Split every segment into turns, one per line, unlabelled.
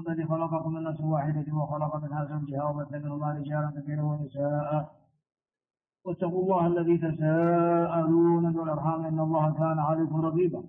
الذي خلقكم من نفس واحدة وخلق منها زوجها وبث منهما رجالا كثيرا ونساء واتقوا الله الذي تساءلون بالأرحام إن الله كان عليكم رقيبا.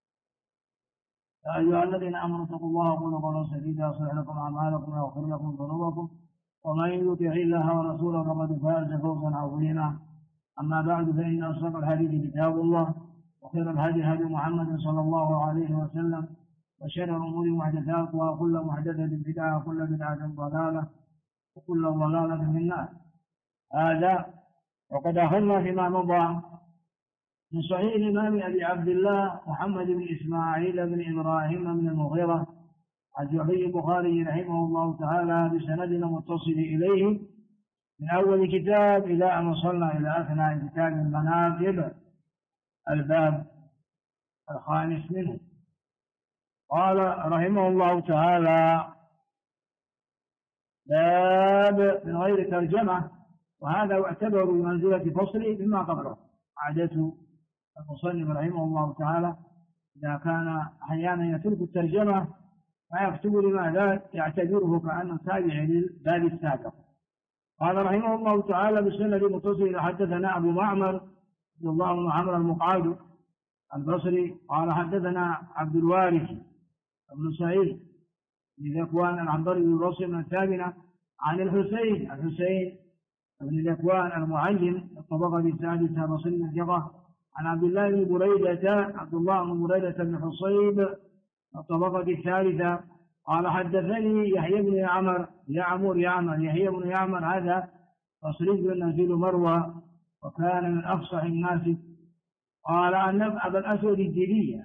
يا أيها الذين آمنوا اتقوا الله وقولوا قولا سديدا يصلح لكم أعمالكم ويغفر لكم ذنوبكم ومن يطع الله ورسوله فقد فاز فوزا عظيما. أما بعد فإن أصدق الحديث كتاب الله وخير الهدي هدي محمد صلى الله عليه وسلم وشر الأمور محدثاتها وكل محدثة بدعة وكل بدعة ضلالة وكل ضلالة في النار. هذا وقد أخذنا فيما مضى من صحيح الإمام أبي عبد الله محمد بن إسماعيل بن إبراهيم بن المغيرة الجعفي البخاري رحمه الله تعالى بسندنا متصل إليه من أول كتاب إلى أن وصلنا إلى أثناء كتاب المناقب الباب الخامس منه. قال رحمه الله تعالى: باب من غير ترجمة، وهذا يعتبر بمنزلة فصل مما قبله. عادة المصنف رحمه الله تعالى إذا كان أحيانا يترك الترجمة فيكتب لماذا يعتبره كأنه تابع للباب السابق. قال رحمه الله تعالى بالسند المتصل: حدثنا أبو معمر عبد الله بن عمرو المقعد البصري قال حدثنا عبد الوارث بن سعيد بن ذكوان العنبري بن البصري بن الثامنة عن الحسين بن ذكوان المعلم الطبقة السادسة بصري الثقة عن عبد الله بن بريدة بن حصيب الطبقة الثالثة قال حدثني يحيى بن يحيى بن يعمر هذا بصري نزيل مروى وكان من أفصح الناس. قال عن أبا الأسود الديني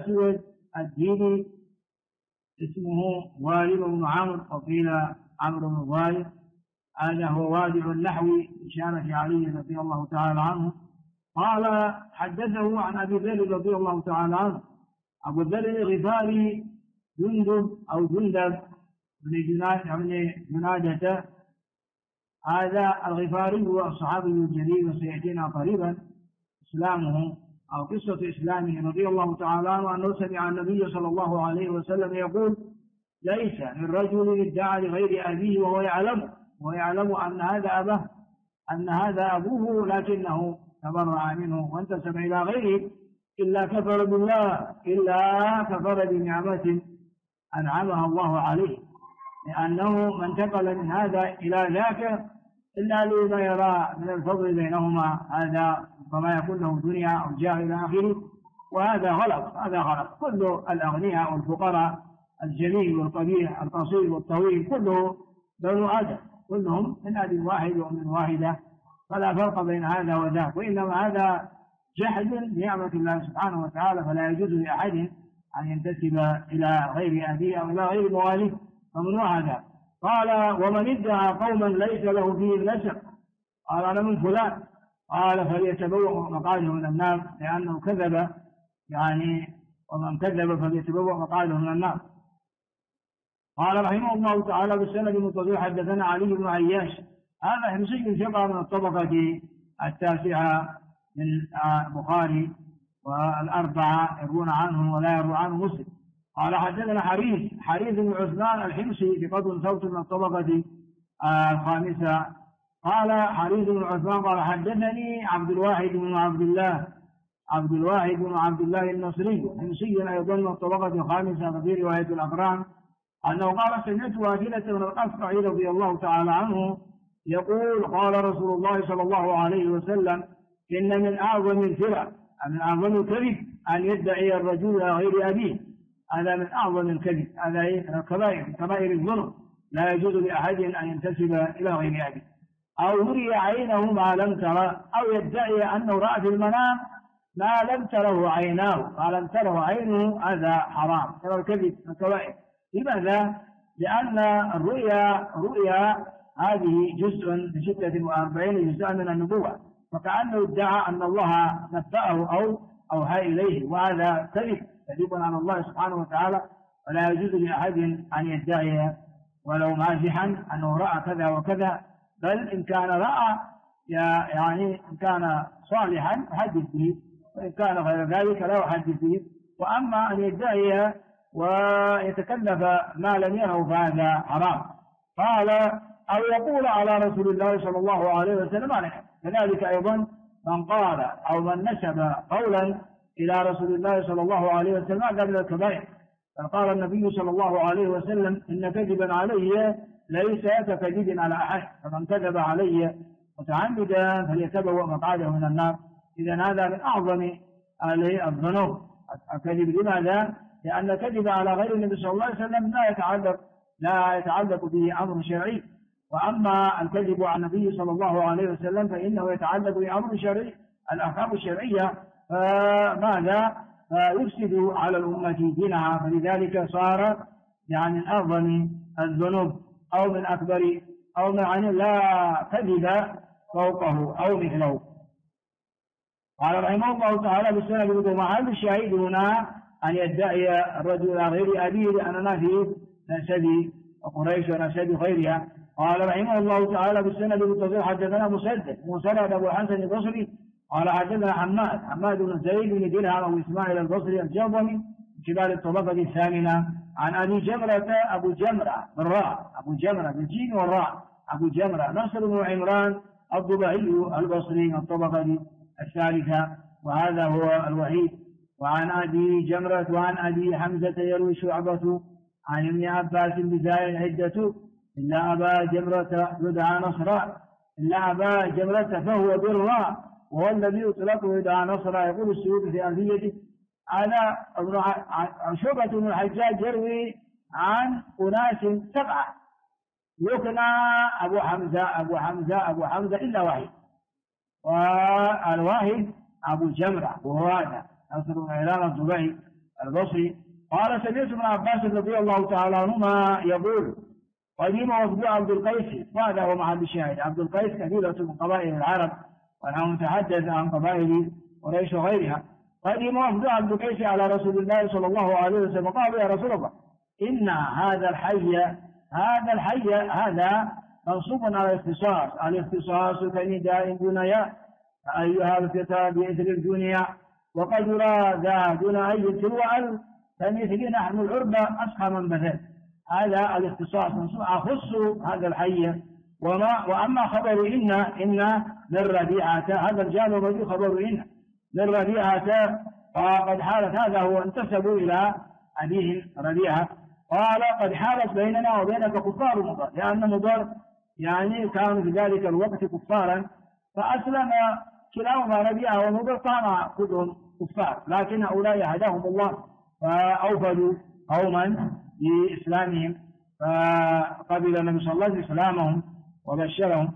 اسمه والد بن عمرو وقيل عمرو بن والد، هذا هو وادع النحوي إشارة علي رضي الله تعالى عنه. قال حدثه عن أبي ذر رضي الله تعالى عنه. أبو ذر الغفاري جندب بن جنادة، هذا الغفاري هو الصحابي الجليل وسيأتينا قريبا إسلامه أو قصة إسلامه رضي الله تعالى عنه أنه سمع النبي صلى الله عليه وسلم يقول: ليس من رجل ادعى لغير أبيه وهو يعلم أن هذا أبوه لكنه تبرأ منه وانتسب إلى غيره إلا كفر بنعمة أنعمها الله عليه، لأنه من انتقل من هذا إلى ذاك إلا لما يرى من الفضل بينهما، هذا فما يكون له دنيا أو جاه إلى آخره، وهذا غلط. كل الأغنياء والفقراء الجميل والقبيح القصير والطويل كله بنو آدم، كلهم من أب واحد ومن واحدة، فلا فرق بين هذا وذاك، وإنما هذا جحد نعمة الله سبحانه وتعالى، فلا يجوز لأحد أن ينتسب إلى غير أبيه أو إلى غير مواليه، فمنوع هذا. قال: ومن ادعى قوما ليس له فيه النسب، قال: أنا من فلان، قال: فليتبوأ مقعده من النار، لأنه كذب، ومن كذب فليتبوأ مقعده من النار. قال رحمه الله تعالى بالسند المتصل: حدثنا علي بن عياش، هذا حمصي ثقة من الطبقة التاسعة من البخاري، والأربعة يروون عنه ولا يروى عنه مسلم. قال حدثنا حريث بن عثمان الحمصي بقدر صوت من الطبقة الخامسة. قال حريث بن عثمان قال حدثني عبد الواحد بن عبد الله النصري حمصي أيضا من الطبقة الخامسة في رواية الأقران أنه قال: سمعت واثلة من الأصفع رضي الله تعالى عنه يقول: قال رسول الله صلى الله عليه وسلم: إن من أعظم الكذب أن يدعي الرجل غير أبيه، هذا من أعظم الكذب، هذا كبائر الذنوب، لا يجوز لأحد أن ينتسب إلى غير أبيه، أو يري عينه ما لم ترى، أو يدعي أنه رأى في المنام ما لم تره عيناه، ما لم تره عينه، هذا حرام، هذا الكذب من الكبائر. لماذا؟ لأن الرؤيا هذه جزء من 46 جزءا من النبوة، فكأنه ادعى أن الله نبأه أو أوحى إليه، وهذا كذب على الله سبحانه وتعالى، ولا يجوز لأحد أن يدعي ولو مازحا أنه رأى كذا وكذا، بل إن كان رأى إن كان صالحا حدث به، وإن كان غير ذلك لا يحدث به. وأما أن يدعي ويتكلف ما لم يره فهذا حرام. قال أو يقول على رسول الله صلى الله عليه وسلم عليه. كذلك أيضا من قال أو من نسب قولا إلى رسول الله صلى الله عليه وسلم هذا من الكبائر. فقال النبي صلى الله عليه وسلم إن كذبا علي ليس ككذب على أحد، فمن كذب علي متعمدا فليتبوأ مقعده من النار. إذا هذا من أعظم الذنوب الكذب. لماذا؟ لأن الكذب على غير النبي صلى الله عليه وسلم لا يتعلق به أمر شرعي، وأما الكذب على النبي صلى الله عليه وسلم فإنه يتعلق بأمر شرعي، الأحكام الشرعية، فماذا؟ فيفسد على الأمة دينها. فلذلك صار يعني من أعظم الذنوب أو من أكبر أو من لا كذب فوقه أو مثله. قال رحمه الله تعالى بالسنة ومحل الشهيد هنا أن يدعي الرجل غير أبيه لأننا في نسب قريش ونسب غيرها. قال رحمه الله تعالى بالسنة بالتصريح حدثنا مسدد أبو الحسن البصري قال حدثنا حماد بن زيد بن درهم وإسماعيل البصري الجوضمي من كبار الطبقة الثامنة عن أبي جمرة أبو جمرة بالراء أبو جمرة بالجيم والراء أبو جمرة نصر بن عمران الضبعي البصري من الطبقة الثالثة وهذا هو الوحيد. وعن أبي جمرة وعن أبي حمزة يروي شعبة عن ابن عباس بزاي عدة إلا أبا جمرة يدعى نصرا إلا أبا جمرة فهو بالراء وهو الذي يطلق يدعى نصرا. يقول السيوطي في ألفيته على شعبة بن الحجاج يروي عن أناس 7 يكنى أبو حمزة إلا واحد، والواحد أبو جمرة وهو هذا نصر بن عمران الضبعي البصري. قال سمعت ابن عباس رضي الله تعالى عنهما يقول قديم وفد عبد القيس، وهذا هو محل الشاهد. عبد القيس كبيرة من قبائل العرب ونحن نتحدث عن قبائل قريش وغيرها. قديم وفد عبد القيس على رسول الله صلى الله عليه وسلم قالوا يا رسول الله إن هذا الحي هذا منصوب على الاختصاص كنداء دنيا أيها الفتى بإثر الدنيا وقد راد دون أي تلو فمثل نحن العربة أصحى من بثل. هذا الاختصاص أخص هذا الحي. وأما خبر إن من ربيعة هذا الجانب الذي خبر إن من ربيعة فقد حالت هذا هو انتسبوا إلى أبيه ربيعة. قال قد حالت بيننا وبينك كفار مضر، لأن مضر يعني كانوا في ذلك الوقت كفارا فأسلم كلاهما ربيعة ومضر كان كلهم كفار، لكن هؤلاء هداهم الله فأوفدوا قوما بإسلامهم فقبل النبي صلى الله عليه وسلم إسلامهم وبشرهم.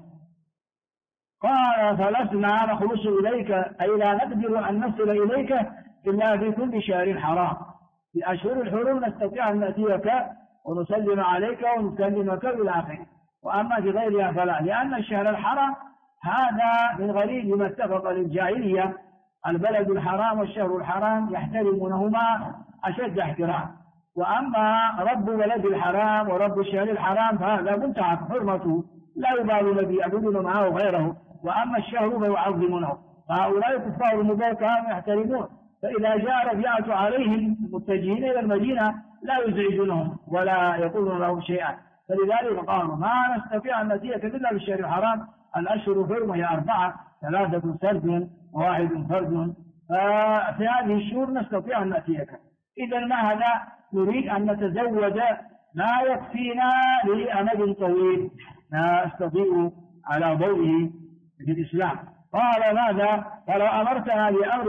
قال فلسنا نخلص إليك أي لا نقدر أن نصل إليك إلا في كل شهر حرام. في أشهر الحرم نستطيع أن نأتيك ونسلم عليك ونكلمك إلى آخره، وأما في غيرها فلا، لأن الشهر الحرام هذا من غريب ما اتفق للجاهلية. البلد الحرام والشهر الحرام يحترمونهما أشد احترام، وأما رب بلد الحرام ورب الشهر الحرام فهذا منتهى حرمته لا يبالون به يعبدون معه غيره، وأما الشهر فيعظمونه. فهؤلاء كفار المضر كانوا يحترمون، فإذا جاء ربيعة عليهم متجهين إلى المدينة لا يزعجونهم ولا يقولون لهم شيئا، فلذلك قالوا ما نستطيع أن نأتيك إلا بالشهر الحرام. الأشهر حرم هي 4، 3 سرد و1 فرد، ففي هذه الشهور نستطيع أن نأتيك. إذا ما هذا نريد أن نتزوج ما يكفينا لأمد طويل نستطيع على ضوئه في الإسلام. قال ماذا؟ فلو أمرتنا بأمر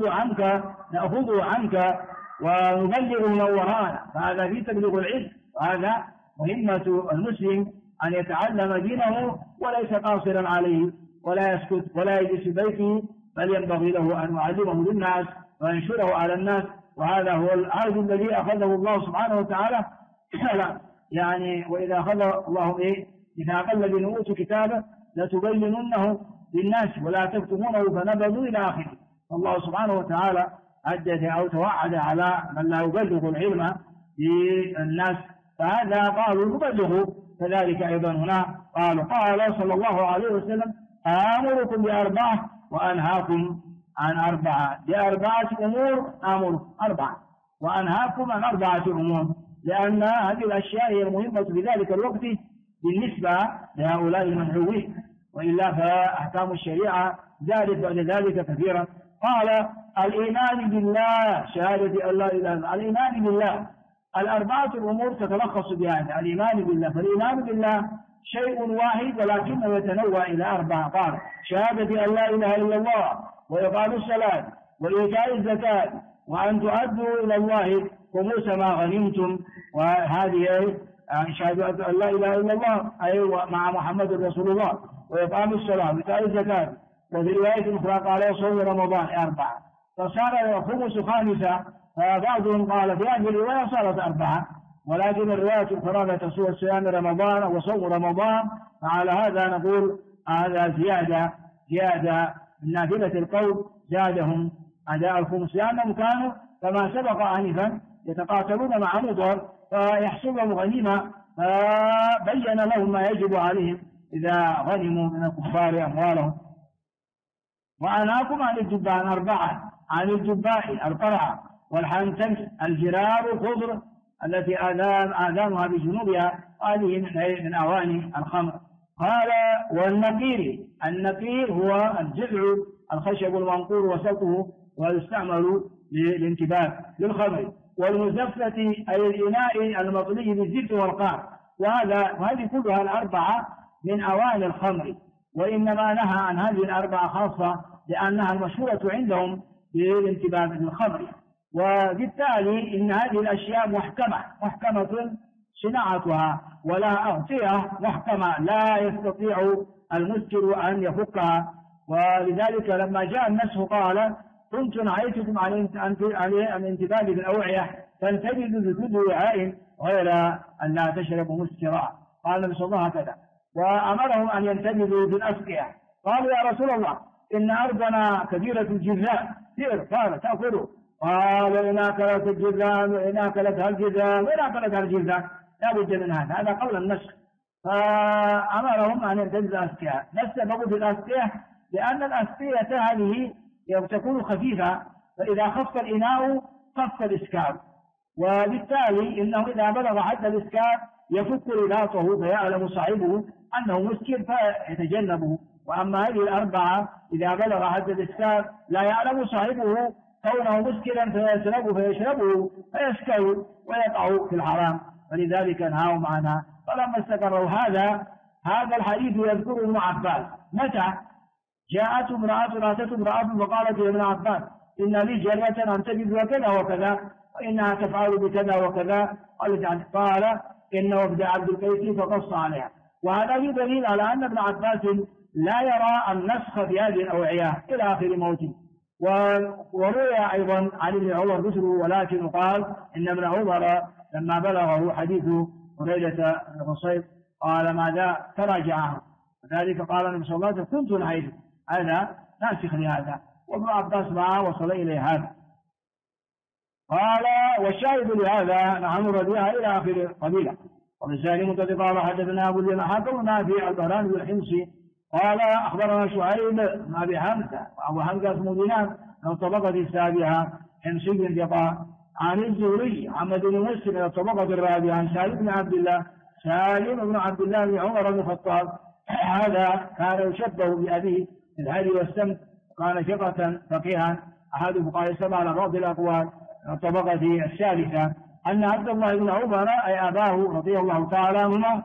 نأخذه عنك ونبلغه من وراءنا، فهذا في تبليغ العلم، وهذا مهمة المسلم أن يتعلم دينه وليس قاصرا عليه ولا يسكت ولا يجلس في بيته، بل ينبغي له أن يعلمه للناس وينشره على الناس. وهذا هو العهد الذي أخذه الله سبحانه وتعالى يعني وإذا أخذ الله إذا قال الذين أوتوا كتابه لتبيننه للناس ولا تكتمونه فنبذوا إلى آخره. الله سبحانه وتعالى هدد أو توعد على من لا يبلغ العلم للناس، فهذا قالوا نبلغه. كذلك أيضا هنا قال صلى الله عليه وسلم آمركم ب4 وأنهاكم عن 4. ب4 أمور آمركم 4، وأنهاكم عن 4 أمور، لأن هذه الأشياء هي المهمة في ذلك الوقت بالنسبة لهؤلاء المنعوين، وإلا فأحكام الشريعة زادت بعد ذلك كثيرا. قال الإيمان بالله، شهادة أن لا إله إلا الله، الإيمان بالله 4 أمور تتلخص بهذا الإيمان بالله. فالإيمان بالله شيء واحد ولكنه يتنوع إلى 4. قال شهادة أن لا إله إلا الله، وإقام الصلاة، وإيتاء الزكاة، وأن تؤدوا إلى الله خمس ما غنمتم. وهذه شهادة أن لا إله إلا الله أي مع محمد رسول الله، وإقام الصلاة، وإيتاء الزكاة، وفي رواية أخرى قال صوم رمضان 4. فصار الخمس خامسة. فبعضهم قال في هذه الرواية صارت 4، ولكن الرواية الأخرى لا تصور صيام رمضان وصوم رمضان. فعلى هذا نقول هذا زيادة من نافلة القول، زادهم أداء الخمس، لأنهم كانوا كما سبق آنفا يتقاتلون مع مضر فيحسبهم غنيمة، فبين لهم ما يجب عليهم إذا غنموا من الكفار أموالهم. وأنهاكم عن الجبان 4، عن الجباء القرع، والحنتم الجرار الخضر التي آذانها بجنوبها، هذه من أواني الخمر. قال والنقير، النقير هو الجذع الخشب المنقور وسطه، ويستعمل للانتباه للخمر. والمزفة أي الإناء المطلي بالزبد والقاع. وهذه كلها 4 من أواني الخمر، وإنما نهى عن هذه 4 خاصة لأنها المشهورة عندهم بالانتباه للخمر. وبالتالي إن هذه الأشياء محكمة صناعتها، ولا أغطية محكمة لا يستطيع المسكر أن يفكها. ولذلك لما جاء النسخ قال كنت نهيتكم عن الانتباه بالأوعية فانتبذوا بكل وعاء غير أن لا تشربوا مسكرا. قال النبي صلى الله عليه وسلم هكذا، وأمرهم أن ينتبذوا بالأسقية. قالوا يا رسول الله إن أرضنا كبيرة الجذام، قال تأكلوا. قال إن أكلت الجذام، وإن أكلتها الجذام، وإن أكلتها الجذام، لا بد من هذا قول النسخ. فأمرهم أن ينتبذوا الأسقية. نسبوا بالأسقية لأن الأسقية هذه تكون خفيفة، فإذا خف الإناء خف الإسكار، وبالتالي إنه إذا بلغ حد الإسكار يفك رباطه فيعلم صاحبه أنه مسكر فيتجنبه. وأما هذه 4 إذا بلغ حد الإسكار لا يعلم صاحبه كونه مسكرا فيشربه فيسكر ويقع في الحرام، فلذلك نهاهم عنها. فلما استقروا هذا الحديث يذكر ابن عباس. متى جاءت امرأة وقالت يا ابن عباس إن لي جارية أنتبذ وكذا وكذا، وإنها تفعل بكذا وكذا. قال إن وفد عبد القيس فقص عليها. وهذا دليل على أن ابن عباس لا يرى النسخ في هذه الأوعية إلى آخر موته. وروي أيضا عن ابن عمر مثله، ولكن قال إن ابن عمر لما بلغه حديث هريرة بن حصيب قال ماذا تراجعه، وذلك قال النبي صلى الله عليه وسلم كنت نهيت، هذا ناسخ لهذا، وابن عباس ما وصل إليه هذا. قال والشاهد لهذا نعمر بها إلى آخر قبيلة. وبالسالم قال حدثنا أبو اليمان حكمنا في البهران بالحمصي قال أخبرنا شعيب بن أبي حمزة، وأبو حمزة اسمه دينار من الطبقة السابعة حمصي ثقة، عن الزهري محمد بن مسلم من الطبقة الرابعة عن سالم بن عبد الله بن عمر بن الخطاب. هذا كان يشبه بأبيه في الهدي والسمت، وكان ثقة فقيها أحد فقهاء السبعة على بعض الأقوال من الطبقة الثالثة. أن عبد الله بن عمر أي أباه رضي الله تعالى عنهما.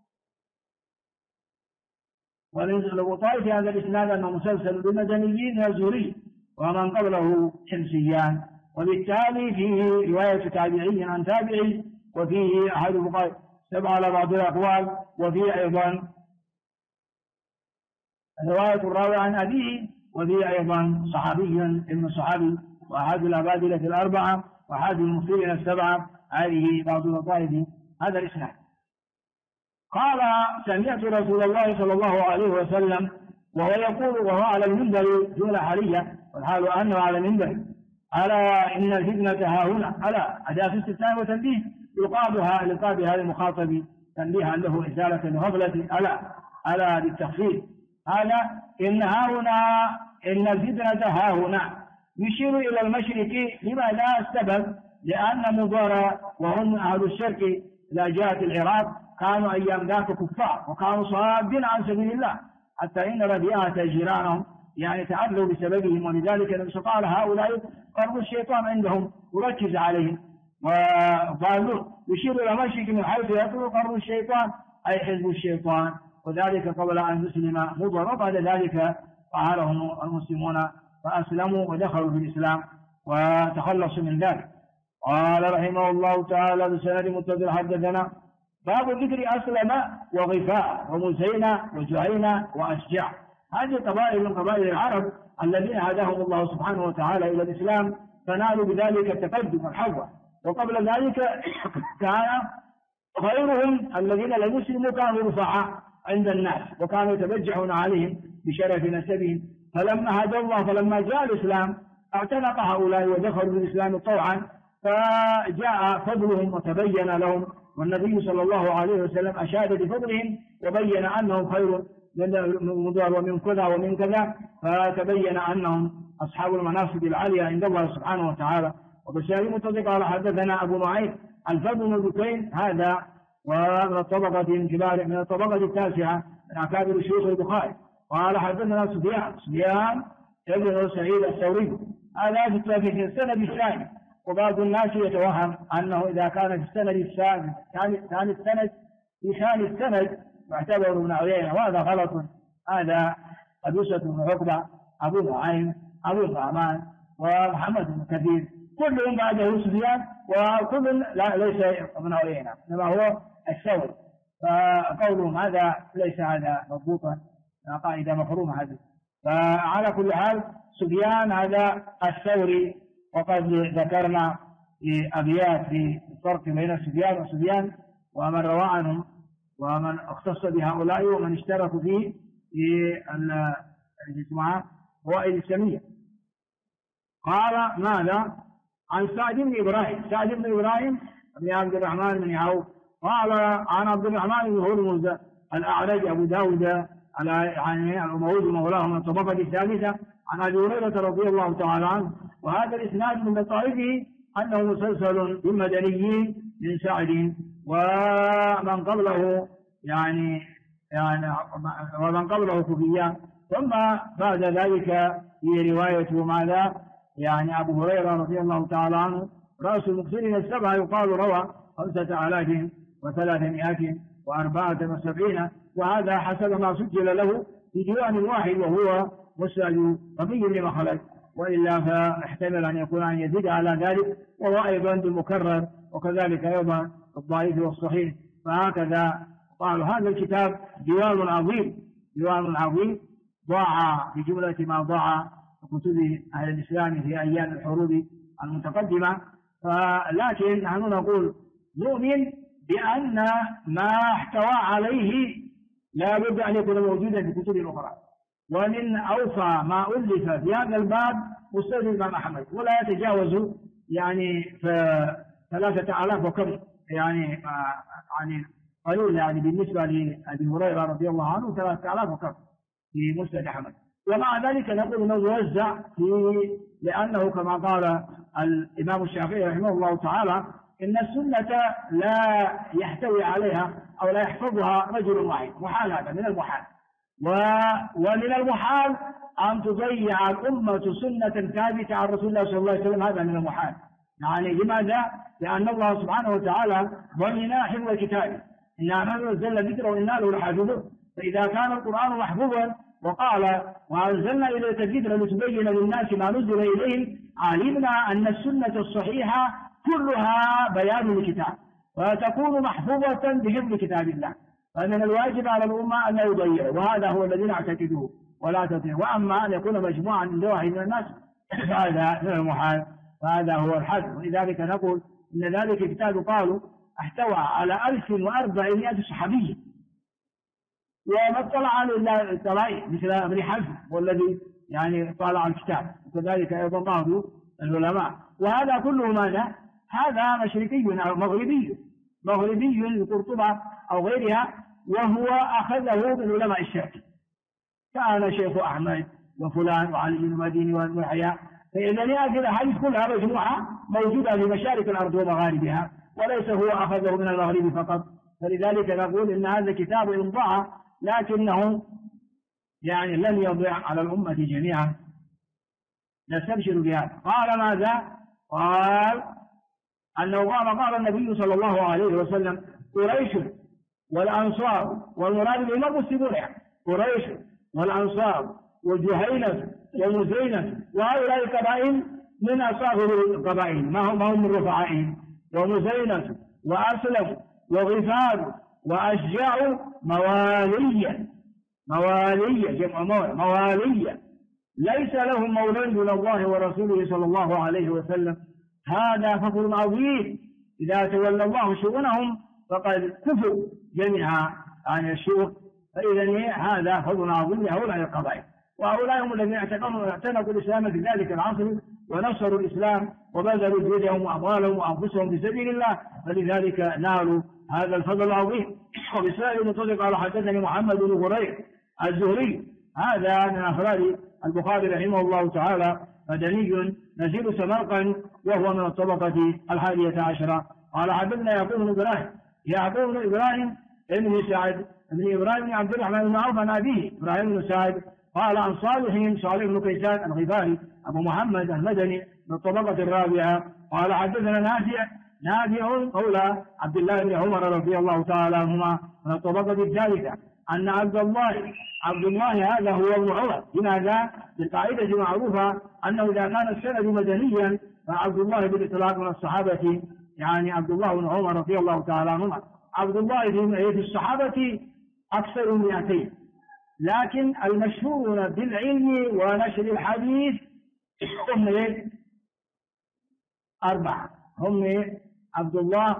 وطائف هذا الإسناد أنه مسلسل بمدنيين الزهري ومن قبله حمصيان، وبالتالي فيه رواية تابعي عن تابعي، وفيه أحد فقهاء السبعة على بعض الأقوال، وفيه أيضا رواية الراوي عن أبيه، وفيه أيضا صحابي ابن صحابي، وأحد الأبادلة الأربعة، وأحد المخبرين السبعة. هذه بعض الطائف هذا الإسناد. قال سمعت رسول الله صلى الله عليه وسلم وهو يقول وهو على المنبر دون حرية، والحال أنه على المنبر: ألا إن الفتنة ها هنا. ألا أداة استثناء وتنبيه يقابها لقابها المخاطب تنبيها له إزالة الغفلة. ألا بالتخفيف. هذا إن ها هنا إن الفتنة ها هنا يشير إلى المشرق. لماذا السبب؟ لأن مضر وهم أهل الشرك إذا جاءت العراق كانوا أيام ذاك كفار وكانوا صادين عن سبيل الله، حتى إن ربيعة جيرانهم يعني تعرضوا بسببهم، ولذلك النبي قال هؤلاء قرب الشيطان عندهم وركز عليهم، وقالوا يشير إلى مشرك من حيث يقول قرب الشيطان أي حزب الشيطان، وذلك قبل أن يسلم مضر، وبعد ذلك قهرهم المسلمون فأسلموا ودخلوا في الإسلام وتخلصوا من ذلك. قال رحمه الله تعالى بسند متصل حدثنا باب ذكر أسلم وغفاء ومزينة وجهينة وأشجع، هذه قبائل من قبائل العرب الذين هداهم الله سبحانه وتعالى إلى الإسلام فنالوا بذلك التقدم والحظوة، وقبل ذلك كان غيرهم الذين لم يسلموا كانوا رفعاء عند الناس وكانوا يتبجحون عليهم بشرف نسبهم، فلما هدى الله فلما جاء الإسلام اعتنق هؤلاء ودخلوا في الإسلام طوعا، فجاء فضلهم وتبين لهم، والنبي صلى الله عليه وسلم أشاد بفضلهم وبين أنهم خير من مضر ومن كذا ومن كذا، فتبين أنهم أصحاب المناصب العالية عند الله سبحانه وتعالى. وبشار متصل قال حدثنا أبو نعيم الفضل بن بكين هذا ومن الطبقة الكبار من الطبقة التاسعة من أكابر شيوخ البخاري. قال حدثنا سفيان ابن سعيد الثوري هذا في السند الثاني، وبعض الناس يتوهم أنه إذا كان في السند الثاني ثاني السند في ثاني السند يعتبر ابن عيينة، وهذا غلط. هذا قبيصة بن عقبة أبو نعيم أبو الرحمن ومحمد بن كثير كلهم بعده سفيان، وكل لا ليس ابن عيينة إنما هو الثوري، فقولهم هذا ليس هذا مضبوطا، قاعدة مفرومة هذه. فعلى كل حال سفيان هذا الثوري، وقد ذكرنا في أبيات في الفرق بين سفيان وسفيان ومن روى عنهم ومن اختص بهؤلاء ومن اشتركوا فيه في فوائد السمية. قال ماذا عن سعد بن إبراهيم بن عبد الرحمن بن عوف قال عن عبد الرحمن بن هرمز الأعرج أبو داود عن الأموي مولاه من الطبقة الثالثة عن أبي هريرة رضي الله تعالى عنه، وهذا الإسناد من لطائفه أنه مسلسل بالمدنيين من سعد ومن قبله يعني ومن قبله كوفيان، ثم بعد ذلك هي رواية ماذا يعني أبو هريرة رضي الله تعالى عنه رأس المكثرين السبعة يقال روى 5374، وهذا حسب ما سجل له في ديوان واحد وهو مسند طبي لما خلق، وإلا فاحتمل أن يكون أن يزيد على ذلك، وهو أيضا بالمكرر وكذلك أيضا الضعيف والصحيح. فهكذا قالوا هذا الكتاب ديوان عظيم ضاع في جملة ما ضاع كتب أهل الإسلام في أيام الحروب المتقدمة، لكن نحن نقول نؤمن بأن ما احتوى عليه لا بد أن يكون موجودا في كتب أخرى، ومن أوفى ما ألف في هذا الباب مسند الإمام أحمد ولا يتجاوز يعني 3000 وكم، يعني قليل يعني بالنسبة لأبي هريرة رضي الله عنه 3000 وكم في مسند أحمد. ومع ذلك نقول أنه يوزع لأنه كما قال الإمام الشافعي رحمه الله تعالى إن السنة لا يحتوي عليها أو لا يحفظها رجل واحد، محال، هذا من المحال، ومن المحال أن تضيع الأمة سنة ثابتة عن رسول الله صلى الله عليه وسلم، هذا من المحال. يعني لماذا؟ لأن الله سبحانه وتعالى ضمن حفظ كتابه، إنا نحن نزلنا الذكر وإنا له لحافظون، فإذا كان القرآن محفوظا وقال وأنزلنا إليك الذكر لتبين للناس ما نزل إليهم، علمنا أن السنة الصحيحة كلها بيان الكتاب فتكون محفوظة بحفظ كتاب الله، فمن الواجب على الأمة أن لا يضيعوا، وهذا هو الذي نعتقده ولا تطيع. وأما أن يكون مجموعا من واحد من الناس فهذا من المحال، فهذا هو الحد. ولذلك نقول إن ذلك الكتاب قالوا احتوى على 1400 صحابي، وما اطلع على الطلائع مثل ابن حزم والذي يعني طالع الكتاب، وكذلك أيضا بعض العلماء، وهذا كله ماذا؟ هذا مشرقي أو مغربي لقرطبة أو غيرها، وهو أخذه من علماء الشرق، كان شيخ أحمد وفلان وعلي بن المديني وابن يحيى فإذا هذه الأحاديث كلها مجموعة موجودة في مشارق الأرض ومغاربها، وليس هو أخذه من المغرب فقط. فلذلك نقول إن هذا كتاب إن ضاع لكنه يعني لن يضيع على الأمة جميعا، نستبشر بهذا. قال ماذا؟ قال أنه قال النبي صلى الله عليه وسلم: قريش والأنصار، والمراد بهم المسلمون يعني، قريش والأنصار وجهينة ومزينة، وهؤلاء قبائل من أصحاب القبائل ما هم من رفعائهم، ومزينة وأسلم وغفار وأشجاع موالية جمع موالية ليس لهم مولى دون الله ورسوله صلى الله عليه وسلم. هذا فضل عظيم، إذا تولى الله شؤونهم فقد كفوا جميعا عن الشؤون. فإذا هذا فضل عظيم لهؤلاء القبائل، وهؤلاء هم الذين اعتنقوا الإسلام في ذلك العصر ونصروا الإسلام وبذلوا جهدهم وأموالهم وأنفسهم في سبيل الله، فلذلك نالوا هذا الفضل العظيم. وبسائل المتصل قال: حدثني محمد بن غرير الزهري، هذا من أفراد البخاري رحمه الله تعالى، مدني نزيل سمرقند، وهو من الطبقة 11. قال: حدثنا يعقوب بن إبراهيم ابن سعد ابن إبراهيم بن عبد الرحمن بن عوف عن أبيه إبراهيم بن سعد قال: عن صالح بن كيسان الغفاري أبو محمد المدني من الطبقة 4. قال: حدثنا نافع مولى عبد الله بن عمر رضي الله تعالى عنهما من الطبقة 3 أن عبد الله هذا هو ابن عمر. لماذا؟ بالقاعدة معروفة أنه إذا كان السند مدنيا فعبد الله بالإطلاق من الصحابة، يعني عبد الله بن عمر رضي الله تعالى عنهما. عبد الله في الصحابة أكثر من 200، لكن المشهورون بالعلم ونشر الحديث هم 4، هم عبد الله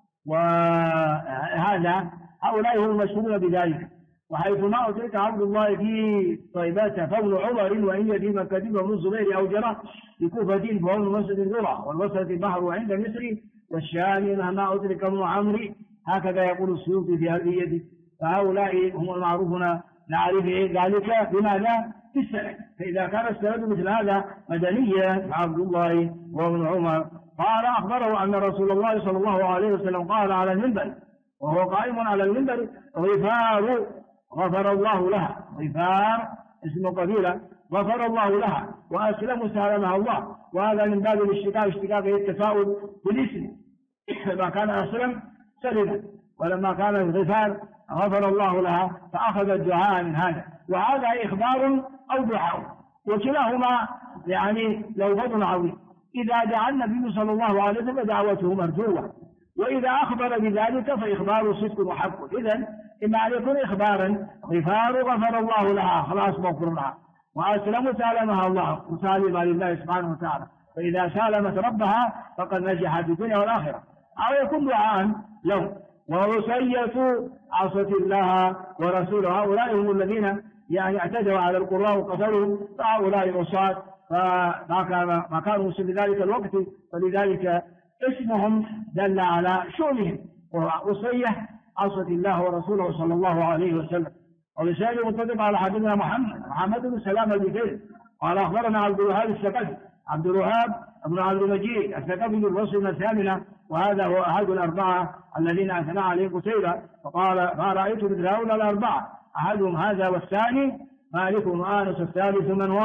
وهذا، هؤلاء هم المشهورون بذلك. وحيث ما أدرك عبد الله في طيبات فابن عمر، وهي في مكة بن الزبير أو جرى بكوفة فهو من مسجد الذرة، والوسط البحر عند مصر، والشام مهما أدرك ابن عمرو، هكذا يقول السيوطي في هذه. فهؤلاء هم المعروفون نعرف ذلك بماذا؟ في السند. فإذا كان السند مثل هذا مدنيا عبد الله وابن عمر. قال: أخبره أن رسول الله صلى الله عليه وسلم قال على المنبر وهو قائم على المنبر: غفار غفر الله لها. غفار اسم قبيلة غفر الله لها، وأسلم سالمها الله. وهذا من باب اشتقاق التفاؤل بالاسم، لما كان أسلم سلم، ولما كان الغفار غفر الله لها، فأخذ الدعاء من هذا. وهذا إخبار أو دعاء، وكلاهما يعني له فضل عظيم. إذا دعا النبي صلى الله عليه وسلم دعوته مرجوة، وإذا أخبر بذلك فإخبار صدق وحق. إذن إما أن يكون إخبارا: غفار غفر الله لها، خلاص مغفر لها، وأسلم سالمها الله، مسالمة لله سبحانه وتعالى. فإذا سالمت ربها فقد نجحت في الدنيا والآخرة. أو يكون دعاء له: وعصية عصت الله ورسوله. هؤلاء هم الذين يعني اعتدوا على القراء وقتلوا، فهؤلاء عصاة، فما كانوا في ذلك الوقت، فلذلك اسمهم دل على شؤمهم. وعصية عصت الله ورسوله صلى الله عليه وسلم. ولسائل متفق على حديثنا محمد بن سلام البكير قال: أخبرنا عبد الوهاب الثقفي، عبد الوهاب بن عبد المجيد الثقفي بالوصف من 8، وهذا هو أحد 4 الذين أثنى عليهم قتيبة. فقال: ما رأيت مثل هؤلاء 4، أحدهم هذا والثاني مالك بن أنس، الثالث من هو؟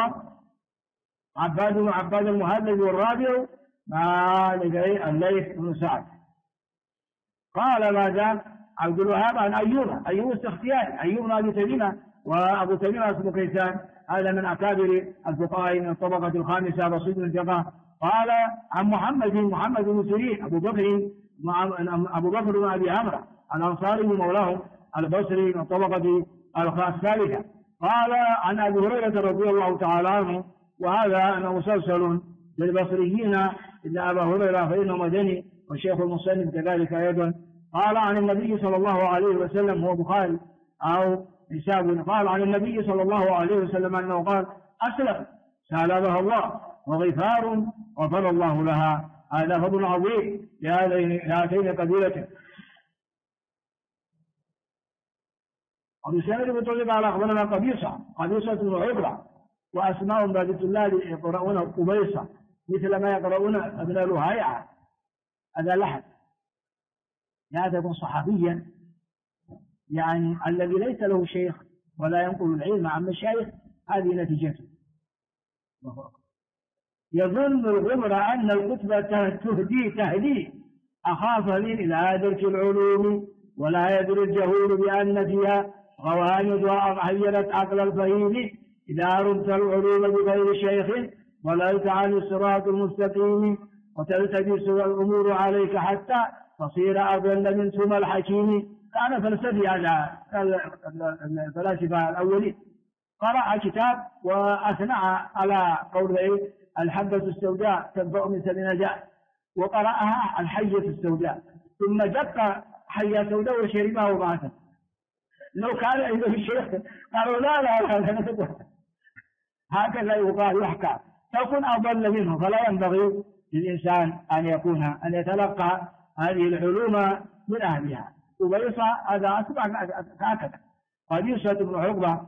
عباد المهذب، والرابع مالك الليث بن سعد. قال: ماذا؟ عبد الوهاب عن أيوب السختياني، أيوب بن أبي تميمة، وأبو تميمة اسمه كيسان، هذا من أكابر الفقهاء من الطبقة 5 بسيط الجماعة. قال: عن محمد بن سيرين أبو بكر بن أبي عمرو الأنصاري مولاهم البصري من الطبقة 3. قال: عن أبي هريرة رضي الله تعالى عنه، وهذا أنه مسلسل للبصريين إلا أبا هريرة فإنه مدني، والشيخ المصنف كذلك أيضا. قال: عن النبي صلى الله عليه وسلم، هو بخاري أو حساب، قال: عن النبي صلى الله عليه وسلم أنه قال: أسلم سالمها الله، وغفار غفر الله لها. هذا فضل عظيم لهاتين قبيلتين. وبسند متفق على أخبرنا قبيصة بن عقبة، وأسماء بنت الله يقرؤون قبيصة مثل ما يقرؤون ابن لهيعة، هذا لحن. لا تكون صحابيا يعني الذي ليس له شيخ ولا ينقل العلم عن مشايخ، هذه نتيجته. يظن الغمر أن الكتب تهدي أخاف من إلى درك العلوم، ولا يدري الجهول بأن فيها غوامض وأحيلت عقل الفهيم. إذا رمت العلوم بغير شيخ ضللت عن الصراط المستقيم، وتلتبس الأمور عليك حتى تصير أضل من ثم الحكيم. كان فلسفي هذا الفلاسفة الأولين، قرأ كتاب وأثنى على قوله الحبة السوداء تنبع من سبيل جاء، وقرأها الحية السوداء، ثم دق حية سوداء وشربها وبعثه. لو كان عنده الشيخ قالوا لا هكذا يقال يحكى، تكون أضل منه. فلا ينبغي للإنسان أن يتلقى هذه العلوم من أهلها. قبيصة هذا أصبح هكذا. قبيصة بن عقبة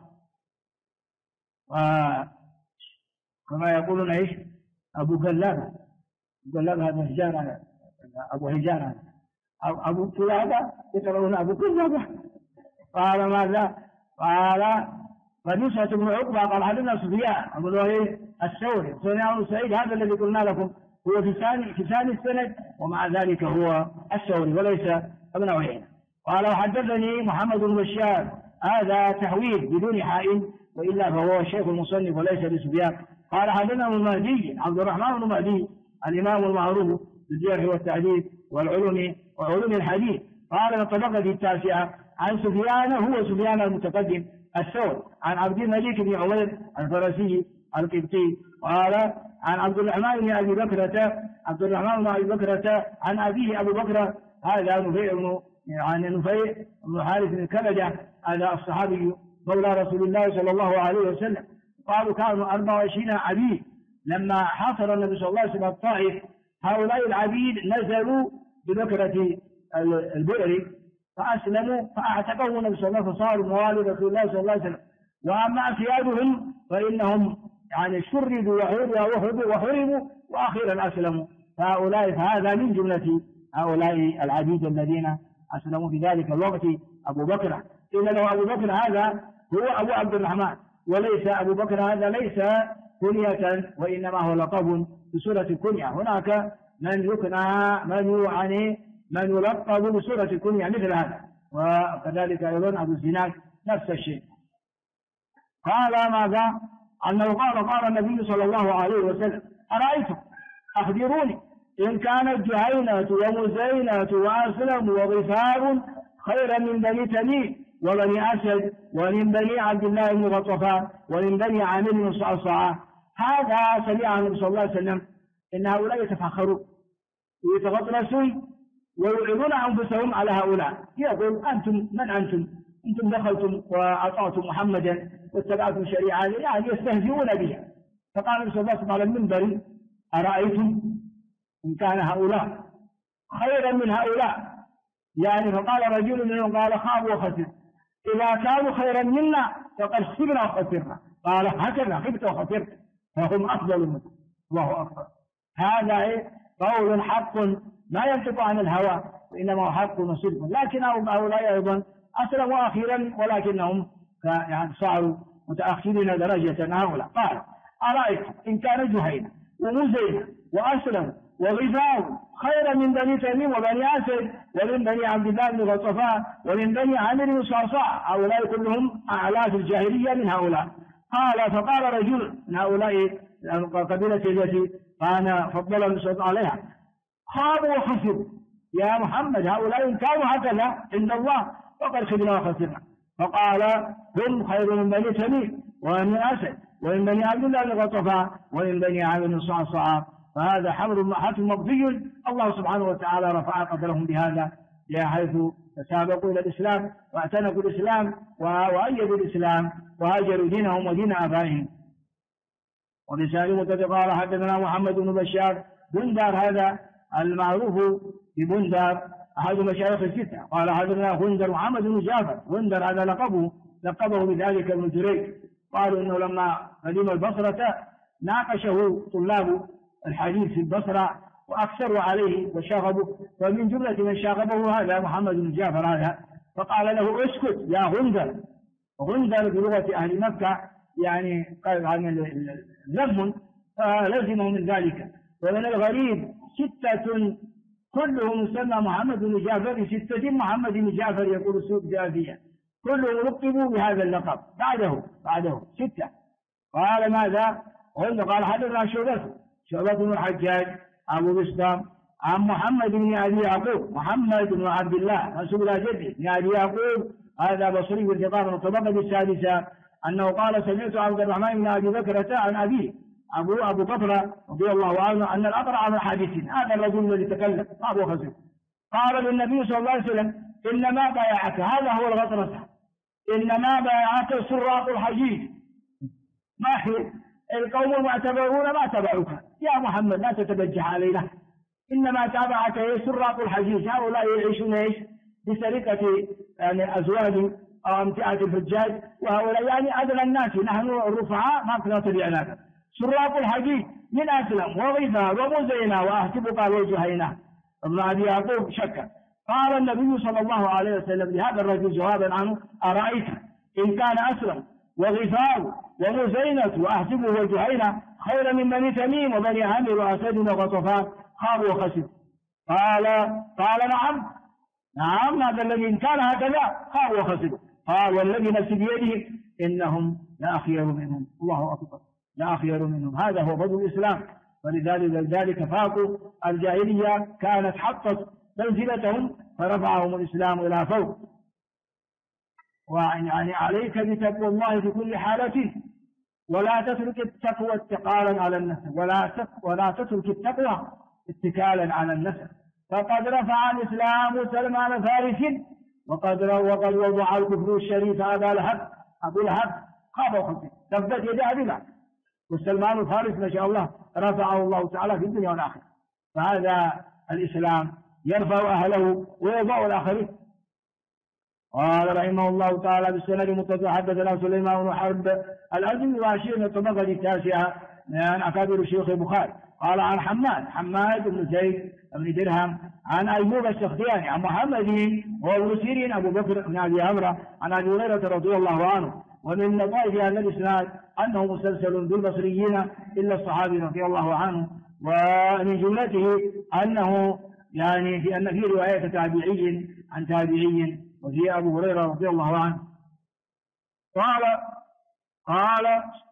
كما يقولون ايش أبو كلابة هذا هجان، أبو هجان، أبو كلابة يقولون أبو كلابة. قال ماذا؟ قال قبيصة بن عقبة قال حدثنا سفيان أبو الثوري سفيان سعيد، هذا الذي قلنا لكم هو في ثاني السند، ومع ذلك هو الثوري وليس ابن عيينة. قال وحدثني محمد بن بشار، هذا تحويل بدون حاء، وإلا فهو الشيخ المصنف وليس بسفيان. قال حدثنا المهدي عبد الرحمن بن مهدي الإمام المعروف بالجرح والتعديل وعلوم الحديث، قال في الطبقة التاسعة عن سفيان، هو سفيان المتقدم الثوري، عن عبد الملك بن عمير الفرسي القبطي، قال عن عبد الرحمن بن أبي بكرة عن أبيه أبو بكر، هذا نفيع بن حارث بن كلدة، هذا الصحابي مولى رسول الله صلى الله عليه وسلم. قالوا كانوا 24 عبيد لما حاصر النبي صلى الله عليه وسلم الطائف. هؤلاء العبيد نزلوا ببكرة البئر فأسلموا فأعتقهم النبي صلى الله عليه وسلم فصاروا موالي رسول الله صلى الله عليه وسلم. وأما أسيادهم فإنهم شردوا وحرموا وأخيرا أسلموا. فهذا من جملة هؤلاء العبيد الذين أسلموا في ذلك الوقت أبو بكر. إن له أبو بكر هذا هو أبو عبد الرحمن، وليس أبو بكر هذا ليس كنية، وإنما هو لقب بسورة الكنية. هناك من يلقب بسورة الكنية مثل هذا، وكذلك أيضا أبو الزناد نفس الشيء. قال ماذا؟ أنه قال النبي صلى الله عليه وسلم أرأيتم أخبروني إن كانت جهينة ومزينة وأسلم وغفار خيرا من بني تميم وبني أسد ومن بني عبد الله بن غطفان ومن بني عامر بن صعصعة. هذا سمع النبي صلى الله عليه وسلم إن هؤلاء يتفخرون ويتغطرسون ويعرضون أنفسهم على هؤلاء، يقول أنتم من أنتم دخلتم وأطعتم محمدا واتبعتم شريعته، يعني يستهزئون بها. فقال النبي صلى الله عليه وسلم على المنبر أرأيتم إن كان هؤلاء خيرا من هؤلاء، يعني فقال رجل منهم قال خابوا وخسروا، إذا كانوا خيرا منا فقد خسرنا وخسرنا. قال هكذا خبت وخسرت فهم أفضل منكم. الله أكبر. هذا قول حق لا ينطق عن الهوى، وإنما هو حق وصدق. لكن هؤلاء أيضا أسلموا أخيرا ولكنهم صاروا متأخرين درجة هؤلاء. قال أرأيتم إن كان جهينة ومزينة وأسلم وغفار خيرا من بني تميم وبني أسد ومن بني عبد الله بن غطفان ومن بني عامر بن صعصعة، هؤلاء كلهم أعلى في الجاهلية من هؤلاء. قال فقال رجل من هؤلاء القبيلة التي كان فضل النبي عليها خابوا وخسروا، يا محمد هؤلاء إن كانوا هكذا عند الله فقد خذنا وخسرنا. فقال هم خير من بني تميم ومن أسد ومن بني عبد الله بن غطفان ومن بني عامر بن صعصعة. فهذا حتم مقضي، الله سبحانه وتعالى رفع قدرهم بهذا حيث تسابقوا إلى الإسلام واعتنقوا الإسلام وأيدوا الإسلام وهاجروا دينهم ودين آبائهم. ولسان متفق قال حدثنا محمد بن بشار بندار، هذا المعروف ببندار أحد مشايخ الستة. قال حدثنا غندر محمد بن جعفر، غندر هذا لقبه بذلك ابن جريج، قالوا إنه لما قدم البصرة ناقشه طلاب الحديث في البصرة وأكثروا عليه وشاغبوا، ومن جملة من شاغبه هذا محمد بن جعفر هذا، فقال له اسكت يا غندر. غندر بلغة أهل مكة يعني قال عن ذم، فلزمه من ذلك. ومن الغريب 6 كلهم يسمى محمد بن جعفر، 6 محمد بن جعفر يقول السوق جافية، كلهم لقبوا بهذا اللقب بعده 6. قال ماذا؟ قال حدثنا شعبة بن الحجاج أبو بسطام عن محمد بن أبي يعقوب، محمد بن عبد الله منسوب إلى جده بن أبي يعقوب، هذا بصري بالثقة من الطبقة السادسة، أنه قال سمعت عبد الرحمن بن أبي بكرة عن أبيه أبو بكر رضي الله عنه أن الأقرع من حديث، هذا الرجل الذي تكلم أبو خزر، قال للنبي صلى الله عليه وسلم إنما بايعك، هذا هو الغطرسة، إنما بايعك سراق الحجيج، ما هي القوم المعتبرون ما تبعوك يا محمد، لا تتبجح علينا، إنما تابعك سراق الحجيج، هؤلاء يعيشون ايش؟ بسرقة يعني أزواج أو أمتعة الحجاج، وهؤلاء يعني أدنى الناس، نحن الرفعاء ما كنا تبعناك. سراق الحجيج من أسلم وغفار ومزينة وأحسبك وجهينة. ابن أبي يعقوب شك. قال النبي صلى الله عليه وسلم لهذا الرجل جوابا عنه أرأيت إن كان أسلم وغفار ومزينة وأحسبه وجهينة خيرا من بني تميم وبني عامر وأسد وغطفان خاب وخسر. قال نعم هذا الذي إن كان هكذا خاب وخسر. قال والذي نفسي بيده إنهم لا أخير منهم، الله أكبر، لا أخير منهم، هذا هو فضل الإسلام. ولذلك فاقوا الجاهلية كانت حطت منزلتهم فرفعهم الإسلام إلى فوق. ويعني عليك بتقوى الله في كل حالة، ولا تترك التقوى اتقالا على النفس، ولا تترك التقوى اتكالا على النفس، فقد رفع الإسلام سلمان فارس وقد وضع الكفر الشريف أبو لهب خاب وخسر، تبت يد أبي لهب، والسلمان الفارس ما شاء الله رفعه الله تعالى في الدنيا والآخرة. فهذا الإسلام يرفع أهله ويضع الآخرين. قال رحمه الله تعالى بالسند المتصل حدثنا سليمان بن حرب الأزدي وأشير من الطبقة التاسعة من أكابر شيوخ البخاري. قال عن حماد بن زيد بن درهم عن أيوب السختياني عن محمد وابن سيرين أبو بكر بن أبي عمرو عن أبي هريرة رضي الله عنه. ومن لطائف هذا الإسناد أنه مسلسل بالبصريين إلا الصحابي رضي الله عنه، ومن جملته أنه يعني في أن في رواية تابعي عن تابعي وفي أبو هريرة رضي الله عنه قال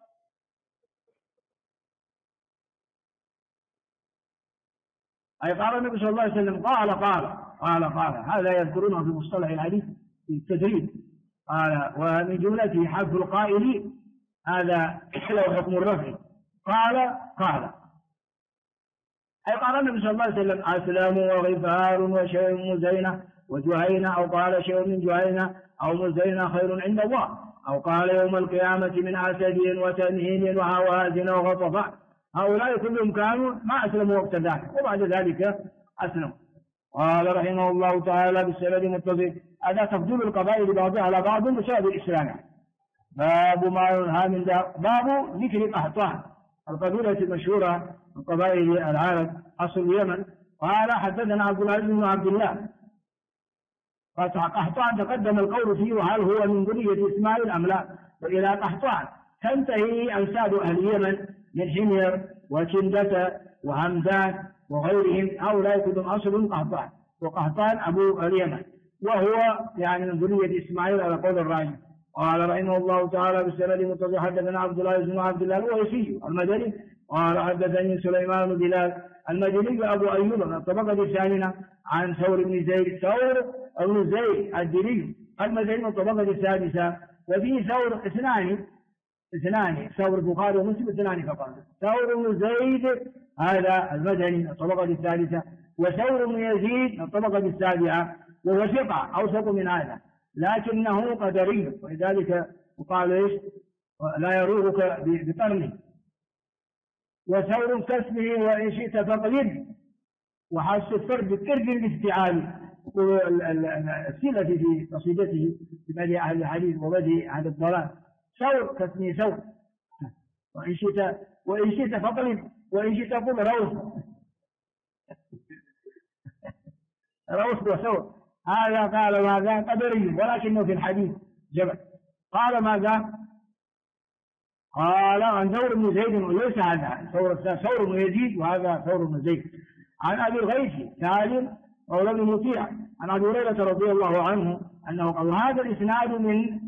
أي قال النبي صلى الله عليه وسلم قال هذا يذكرونه في مصطلح الحديث في التدريب. قال ومن جملته حذف القائل، هذا له حكم الرفع. قال أي قال النبي صلى الله عليه وسلم أسلام وغفار وشيء مزينة وجهينة، أو قال شيء من جهينة أو مزينة خير عند الله، أو قال يوم القيامة من أسد وتنهين وهوازن وغطفان، هؤلاء كلهم كانوا ما أسلموا وقت ذاك وبعد ذلك أسلموا. قال رحمه الله تعالى بالسند المتصل هذا تفضيل القبائل بعضها على بعض بسبب الإسلام. باب ما ينهى من باب ذكر قحطان القبيلة المشهورة من قبائل العرب أصل اليمن. قال حدثنا عبد العزيز بن عبد الله قحطان تقدم القول فيه وهل هو من ذرية إسماعيل أم لا. وإلى قحطان تنتهي أنساب أهل اليمن من حمير وكندة وهمدان وغيرهم، هؤلاء كلهم أصل قحطان، وقحطان أبو اليمن وهو يعني من ذرية إسماعيل على قول الراجح. قال رحمه الله تعالى بالسند المتصل حدثنا عبد الله بن عبد الله الويسي المدني قال حدثني سليمان بن بلال المدني أبو أيوب من الطبقة الثامنة عن ثور بن زيد الدليل المدني من الطبقة السادسة. وفي ثور اثنان ثور البخاري ومسلم اثنان فقط، ثور بن زيد هذا المدني من الطبقة الثالثة، وثور بن يزيد من الطبقة السابعة، وهو ثقة أوثق من هذا لكنه قدري، ولذلك يقال ايش لا يروغك بقرنه. وثور كاسمه وإن شئت فقلد وحس الفرد كرد الافتعال، السلة في قصيدته في بدء أهل الحديث وبدء أهل الضلال. ثور تثني ثور، وإن شئت فاقلب، وإن شئت قل روث. روث وثور. هذا قال ماذا؟ قدري، ولكنه في الحديث جبل. قال ماذا؟ قال عن ثور بن زيد، وليس هذا ثور بن يزيد، وهذا ثور بن زيد. عن أبي الغيث سالم مولى بن مطيع عن أبي هريرة رضي الله عنه أنه قال. هذا الإسناد من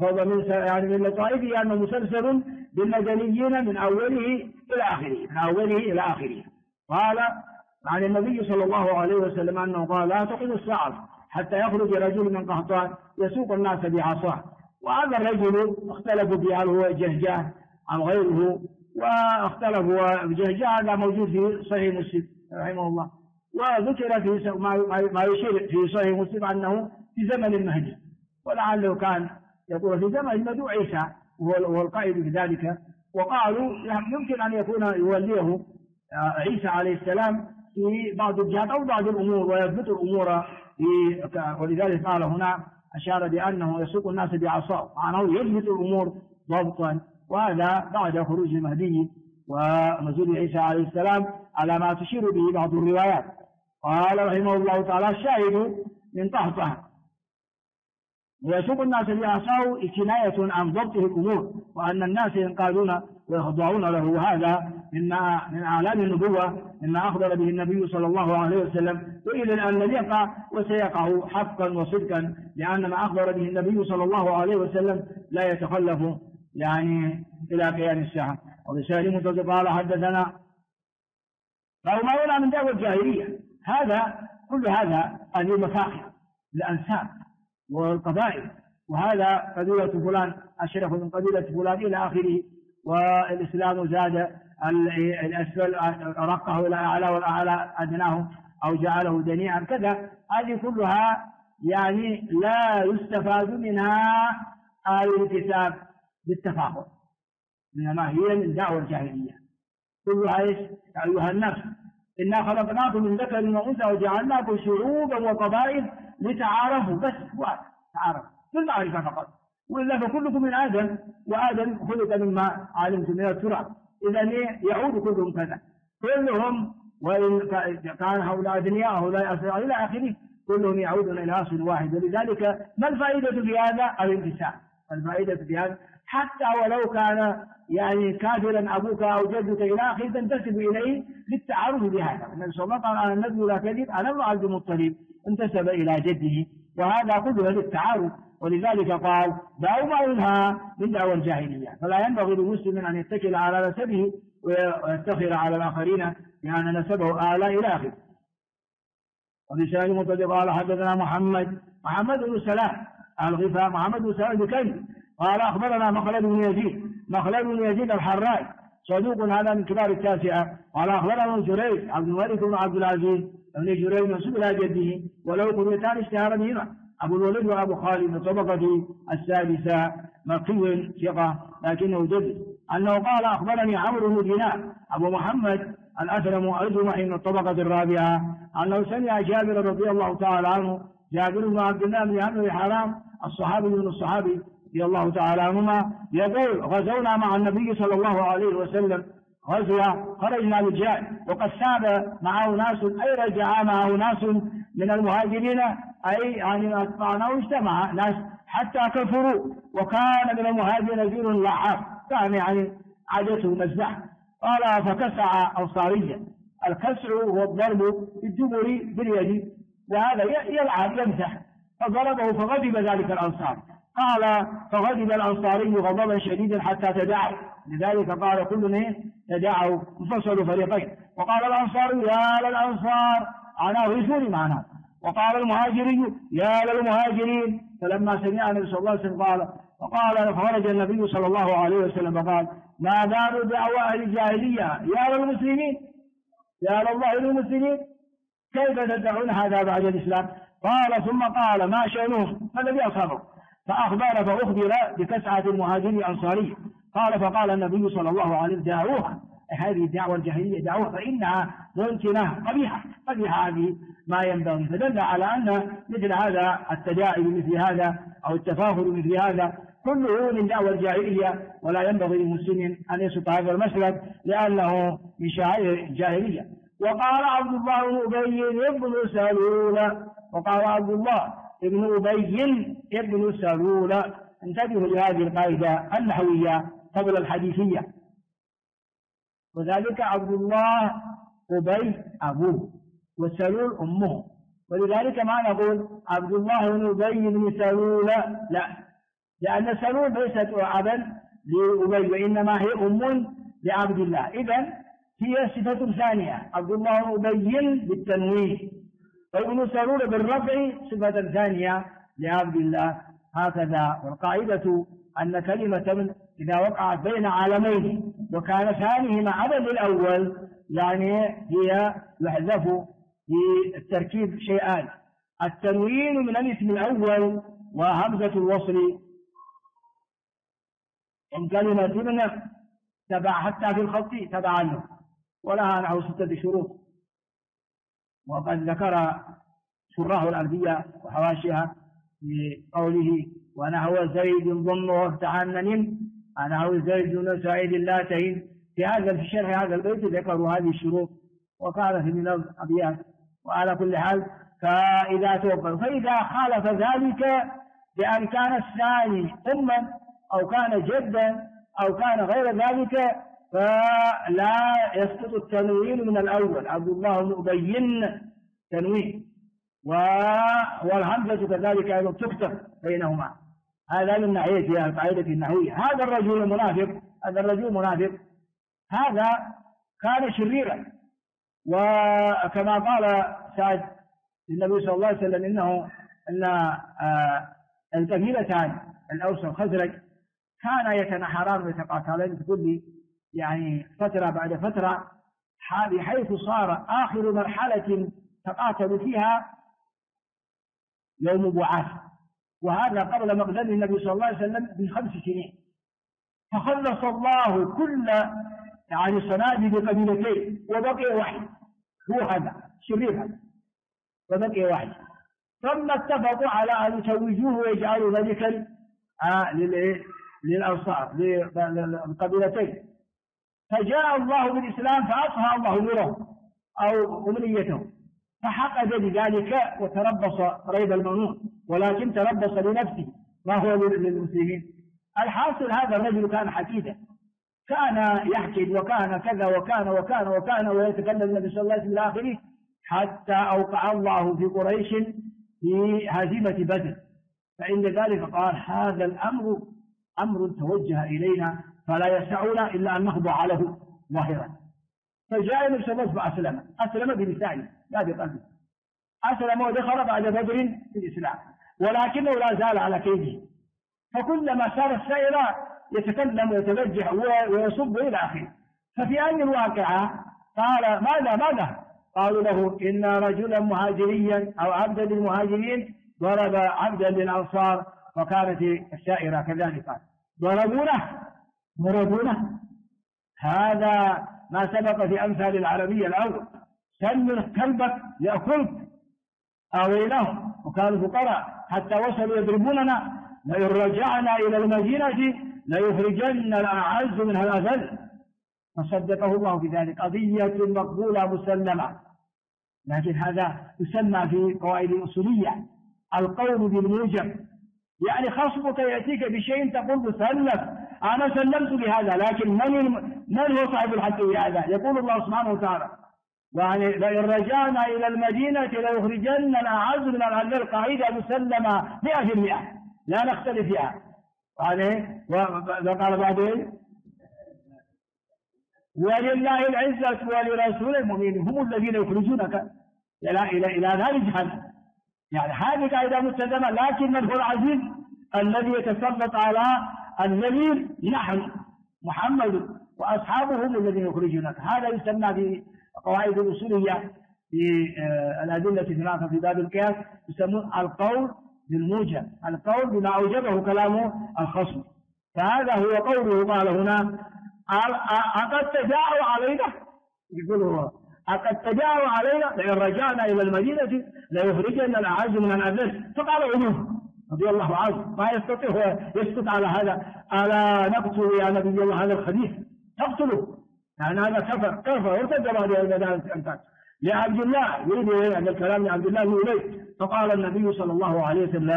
لطائفه أنه مسلسل بالمدنيين من أوله إلى آخره. قال عن النبي صلى الله عليه وسلم أنه قال: لا تقم الساعة حتى يخرج رجل من قحطان يسوق الناس بعصاه. وهذا الرجل اختلفوا في هل هو جهجاه أم غيره، واختلفوا جهجاه هذا موجود في صحيح مسلم رحمه الله، وذكر في ما يشير في صحيح مسلم أنه في زمن المهدي، ولعله كان يقول في زمن المدعو عيسى وهو القائد بذلك. وقالوا يمكن أن يكون يوليه عيسى عليه السلام في بعض الجهات أو بعض الأمور ويضبط الأمور، ولذلك قال هنا أشار بأنه يسوق الناس بعصاه، معناه يضبط الأمور ضبطا. وهذا بعد خروج المهدي ونزول عيسى عليه السلام على ما تشير به بعض الروايات. قال رحمه الله تعالى: الشاهد من طهطه ويسوق الناس بعصاه كناية عن ضبطه الأمور، وأن الناس ينقادون ويخضعون له. وهذا من أعلام النبوة، مما أخبر به النبي صلى الله عليه وسلم، وإلى الآن لم يقع وسيقع حقا وصدقا، لأن ما أخبر به النبي صلى الله عليه وسلم لا يتخلف إلى قيام الساعة. وبسالم قال: حدثنا. فهو ما يرى من دعوة الجاهلية كل هذا هذه مفاخر الأنساب والقبائل، وهذا قبيلة فلان أشرف من قبيلة فلان إلى آخره. والإسلام زاد الأسفل رقه إلى أعلى والأعلى أدناه أو جعله دنيئا كذا. هذه كلها لا يستفاد منها الكتاب بالتفاخر، إنما هي من دعوة الجاهلية كلها. أيها الناس إنا خلقناكم من ذكر وأنثى وجعلناكم شعوبا وقبائل لتعارفوا، بس تعارفوا بالمعرفة فقط، وإلا فكلكم من آدم، وآدم خلق مما علمتم من التراب. إذا يعود كلهم كذا، كلهم، وإن كان هؤلاء أدنياء هؤلاء أسرع إلى آخره، كلهم يعودون إلى أصل واحد. ولذلك ما الفائدة في هذا؟ الانتساب. الفائدة في هذا حتى ولو كان كافرا أبوك أو جدك إلى آخره تنتسب إليه للتعارف بهذا. النبي صلى الله عليه وسلم: أنا النبي لا كذب، أنا ابن عبد المطلب، انتسب إلى جده، وهذا كله للتعارف. ولذلك قال: دعوا ما ينهى من دعوى الجاهلية. فلا ينبغي للمسلم أن يتكل على نسبه ويفتخر على الآخرين لأن نسبه أعلى إلى آخره. وبسالم قال: حدثنا محمد بن سلام الغفار، محمد بن سلام بكلمة. قال: أخبرنا مخلد بن يزيد الحراج صدوق، هذا من كبار التاسعة. قال: أخبرنا جريج عبد الملك بن عبد العزيز بن جريج منسوب إلى جده، ولو قريتان اشتهر بهما، أبو الوليد وأبو خالد من الطبقة السادسة، مكي ثقة لكنه جد، أنه قال: أخبرني عمرو بن دينار أبو محمد الأسلم الجمحي من الطبقة الرابعة، أنه سمع جابر رضي الله تعالى عنه، جابر بن عبد الله بن عمرو حرام الصحابي من الصحابي رضي الله تعالى عنهما، يقول: غزونا مع النبي صلى الله عليه وسلم غزوة، خرجنا رجال وقد ساب معه ناس، أي رجع معه ناس من المهاجرين، أي أتبعنا واجتمع ناس حتى كفروا، وكان من المهاجرين رجل لعاب كان عادته مزح. قال: فكسع أنصاريا. الكسع هو الضرب في الدبر باليد، وهذا يلعب يمزح، فضربه فغضب ذلك الأنصار. قال: فغضب الأنصاري غضبا شديدا حتى تداعوا، لذلك قال: كلنا تداعوا انفصلوا فريقين. وقال الأنصار: يا للأنصار، أنا غيثوني معنا. وقال المهاجري: يا للمهاجرين. فلما سمع النبي صلى الله عليه وسلم فقال فخرج النبي صلى الله عليه وسلم فقال: ما بال دعوى أهل الجاهلية يا للمسلمين، يا لله للمسلمين، كيف تدعون هذا بعد الإسلام؟ قال: ثم قال: ما شأنهم؟ ما الذي أصابه؟ فأخبر بكسعة المهاجرين الأنصاري. فقال النبي صلى الله عليه وسلم: دعوها، هذه الدعوة الجاهلية دعوها، فإنها منتنة قبيحة هذه ما ينبغي. فدل على أن مثل هذا التداعي بمثل هذا أو التفاخر بمثل هذا كله من دعوى الجاهلية، ولا ينبغي للمسلم أن يسلك هذا المسلك لأنه من شعائر الجاهلية. وقال عبد الله بن أبي بن سلول، وقال عبد الله بن أبي بن سلول، انتبهوا لهذه القاعدة النحوية قبل الحديثية. وذلك عبد الله أبي أبوه وسلول أمه، ولذلك ما نقول عبد الله بن أبي بن سلول، لا، لأن سلول ليست أبا لأبي وإنما هي أم لعبد الله. إذن هي صفة ثانية، عبد الله بن أبي بالتنوين، وابن سلول بالرفع صفة ثانية لعبد الله. هكذا. والقاعدة أن كلمة إذا وقعت بين عالمين وكان ثانيهما أبا للأول يعني هي يحذف في التركيب شيئان: التنوين من الاسم الأول وهمزة الوصل. إن كلمة ابن تبع حتى في الخط تبع له، ولها نحو 6 شروط، وقد ذكر شراح العربية وحواشيها بقوله: ونحو زيد ضم وافتعنن، ونحو زيد بن سعيد لا تهن. في شرح هذا البيت ذكروا هذه الشروط وقالت من الأبيات. وعلى كل حال فإذا توفر، فإذا خالف ذلك بأن كان الثاني أما أو كان جدا أو كان غير ذلك فلا يسقط التنوين من الأول. عبد الله بن أبي تنوين، والهمزة كذلك أيضا تكتب بينهما. هذا من ناحية القاعدة النحوية. هذا الرجل المنافق هذا كان شريرا، وكما قال سعد للنبي صلى الله عليه وسلم أن القبيلتان الأوس والخزرج كانا يتنحران ويتقاتلان في كل يعني فترة بعد فترة، بحيث صار آخر مرحلة تقاتل فيها يوم بعاث، وهذا قبل مقدم النبي صلى الله عليه وسلم ب5 سنين. فخلص الله كل يعني صناديد قبيلتين وبقي واحد، هو هذا شرير هذا، وبقي واحد. ثم اتفقوا على أن يتوجوه ويجعلوا ذلك للأنصار للقبيلتين. فجاء الله بالإسلام فأطفأ الله نوره أو أمنيته، فحقد بذلك وتربص ريب المنون، ولكن تربص لنفسه ما هو للمسلمين. الحاصل هذا الرجل كان حكيدا، كان يحكي وكان كذا وكان وكان وكان ويتكلم النبي صلى الله عليه وسلم إلى آخره، حتى أوقع الله في قريش في هزيمة بدر. فعند ذلك قال: هذا الأمر أمر توجه إلينا فلا يسعنا إلا أن نخضع له ظاهرا. فجاء النبي صلى الله عليه وسلم أسلم بلسانه لا بقلبه، أسلم ودخل بعد بدر في الإسلام، ولكنه لا زال على كيده. فكلما سار السائر يتكلم ويتبجح ويصب إلى آخره. ففي أي الواقعة قال: ماذا؟ قالوا له: إن رجلا مهاجريا أو عبدا للمهاجرين ضرب عبدا للأنصار، وكانت السائرة كذلك. ضربونه. هذا ما سبق في أمثال العربية الأول: سمر كلبك يأكلك. آويناهم وكانوا فقراء حتى وصلوا يضربوننا، لئن رجعنا إلى المدينة ليخرجن الأعز منها الأذل. فصدقه الله بذلك، قضية مقبولة مسلمة. لكن هذا يسمى في قواعد الأصولية القول بالموجب، يعني خصمك يأتيك بشيء تقول سلم، أنا سلمت بهذا، لكن من هو صاحب الحق بهذا؟ يقول الله سبحانه وتعالى: يعني لئن رجعنا إلى المدينة ليخرجن الأعز من الأذل. قاعدة مسلمة 100%، لا نختلف فيها. وقال بعدين: ولله العزة ولرسول المؤمنين هم الذين يخرجونك إلى نار جهنم. يعني هذه قاعدة مستلزمة، لكن من هو العزيز الذي يتسلط على الذليل؟ نحن محمد وأصحابه هم الذين يخرجونك. هذا يسمى في قواعد الأصولية في الأدلة الثلاثة في باب القياس يسمون القول بالموجب، القول بما أوجبه كلام الخصم. فهذا هو قوله قال هنا: أقد تجاءوا علينا، يقول هو أقد تجاءوا علينا لئن رجعنا إلى المدينة ليخرجن الأعز من الأذل. فقال علوه رضي الله عنه ما يستطيع هو يسكت على هذا. ألا نقتل يا نبي الله هذا الخبيث؟ نقتله يعني هذا كفر وارتد بعد الإنسان. لعبد الله يريد أن الكلام لعبد الله بن أبي، فقال النبي صلى الله عليه وسلم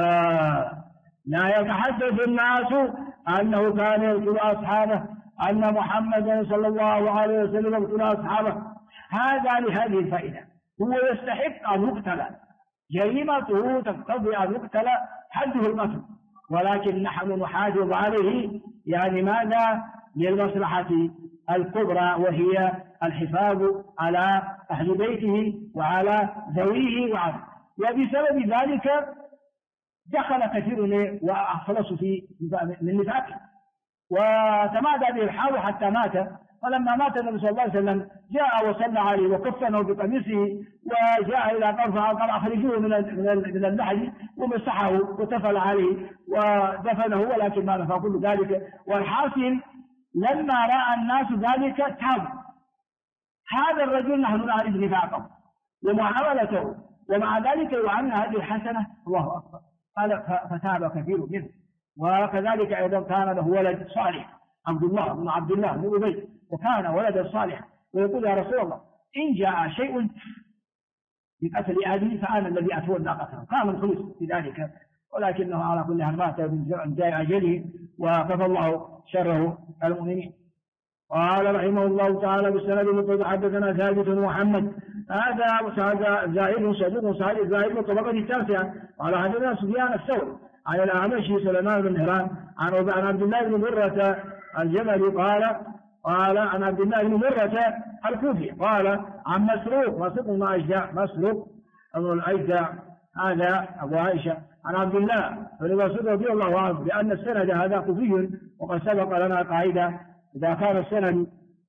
لا يتحدث الناس أنه كان يقتل أصحابه، أن محمدا صلى الله عليه وسلم يقتل أصحابه. هذا لهذه الفائدة، هو يستحق أن يقتل، جريمته تقتضي أن يقتل حده القتل، ولكن نحن نحافظ عليه يعني ماذا؟ للمصلحة الكبرى، وهي الحفاظ على أهل بيته وعلى ذويه وعلى. وبسبب ذلك دخل كثير وأخلصوا من نفاقه، وتمادى به الحال حتى مات. فلما مات النبي صلى الله عليه وسلم جاء وصلى عليه وكفنه بقميصه، وجاء إلى طرفه قال أخرجوه من اللحد ومسحه وتفل عليه ودفنه، ولكن ما نفع كل ذلك. والحاصل لما رأى الناس ذلك تاب هذا الرجل، نحن نعرف نفاقه ومعاملته، ومع ذلك يعامل هذه الحسنة. الله أكبر. قال فتاب كثير منه. وكذلك أيضا كان له ولد صالح عبد الله بن أبي، وكان ولدا صالحا، ويقول يا رسول الله إن جاء شيء بقتل أبي فأنا الذي أتولى قتله. كان مخلص في ذلك، ولكنه على كل حال مات من جاء أجله، وكفى الله شره المؤمنين. قال رحمه الله تعالى بالسند المتصل حدثنا ثابت محمد هذا زائد صدوق صحيح زائد من الطبقة التاسعة. قال حدثنا سفيان الثوري عن الأعمش سليمان بن مهران عن عبد الله بن مرة الجملي قال عن عبد الله بن مرة الكوفي قال عن مسروق أبو الأجدع هذا أبو عائشة عن عبد الله بن مسعود رضي الله عنه، لأن السند هذا كوفي، وقد سبق لنا قاعدة إذا كان السند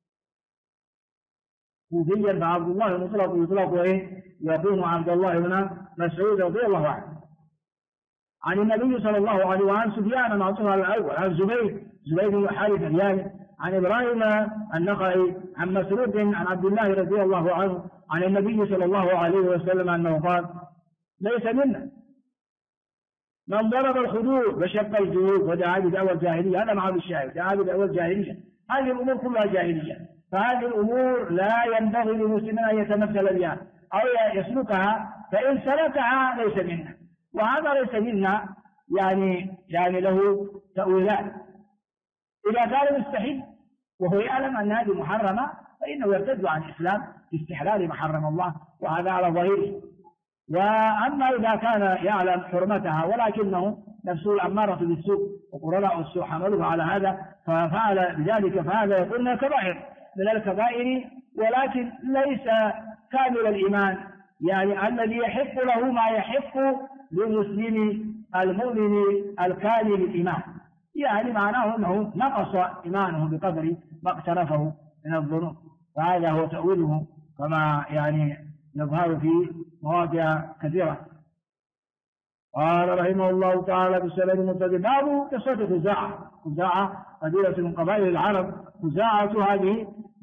كوفيا فعبد الله يطلق يكون عبد الله بن مسعود رضي الله عنه عن النبي صلى الله عليه وسلم. عن سفيان معطوف على الأول عن زبيد بن حارث اليامي عن إبراهيم النخعي عن مسروق عن عبد الله رضي الله عنه عن النبي صلى الله عليه وسلم أنه قال ليس منا من ضرب الخدود وشق الجيوب ودعا بدعوى الجاهلية. هذا معه الشاهد، دعا بدعوى الجاهلية. هذه الأمور كلها جاهلية، فهذه الأمور لا ينبغي للمسلمين أن يتمثل بها أو يسلكها، فإن سلكها ليس منا. وهذا ليس منا يعني له تأويلات. إذا كان مستحيل وهو يعلم أن هذه محرمة فإنه يرتد عن الإسلام باستحلال ما حرم الله، وهذا على ظاهره. وأما إذا كان يعلم حرمتها ولكنه نفسه الأمارة بالسوء وقرراء السوء حملوه على هذا ففعل بذلك، فهذا يكون من الكبائر، ولكن ليس كامل الإيمان، يعني الذي يحق له ما يحق للمسلم المؤمن الكامل الإيمان، يعني معناه أنه نقص إيمانه بقدر ما اقترفه من الذنوب. فهذا هو تأويله كما يظهر في مواضع كثيرة. قال رحمه الله تعالى بالسند المتصل باب قصة خزاعة قبيلة من قبائل العرب. خزاعة هذه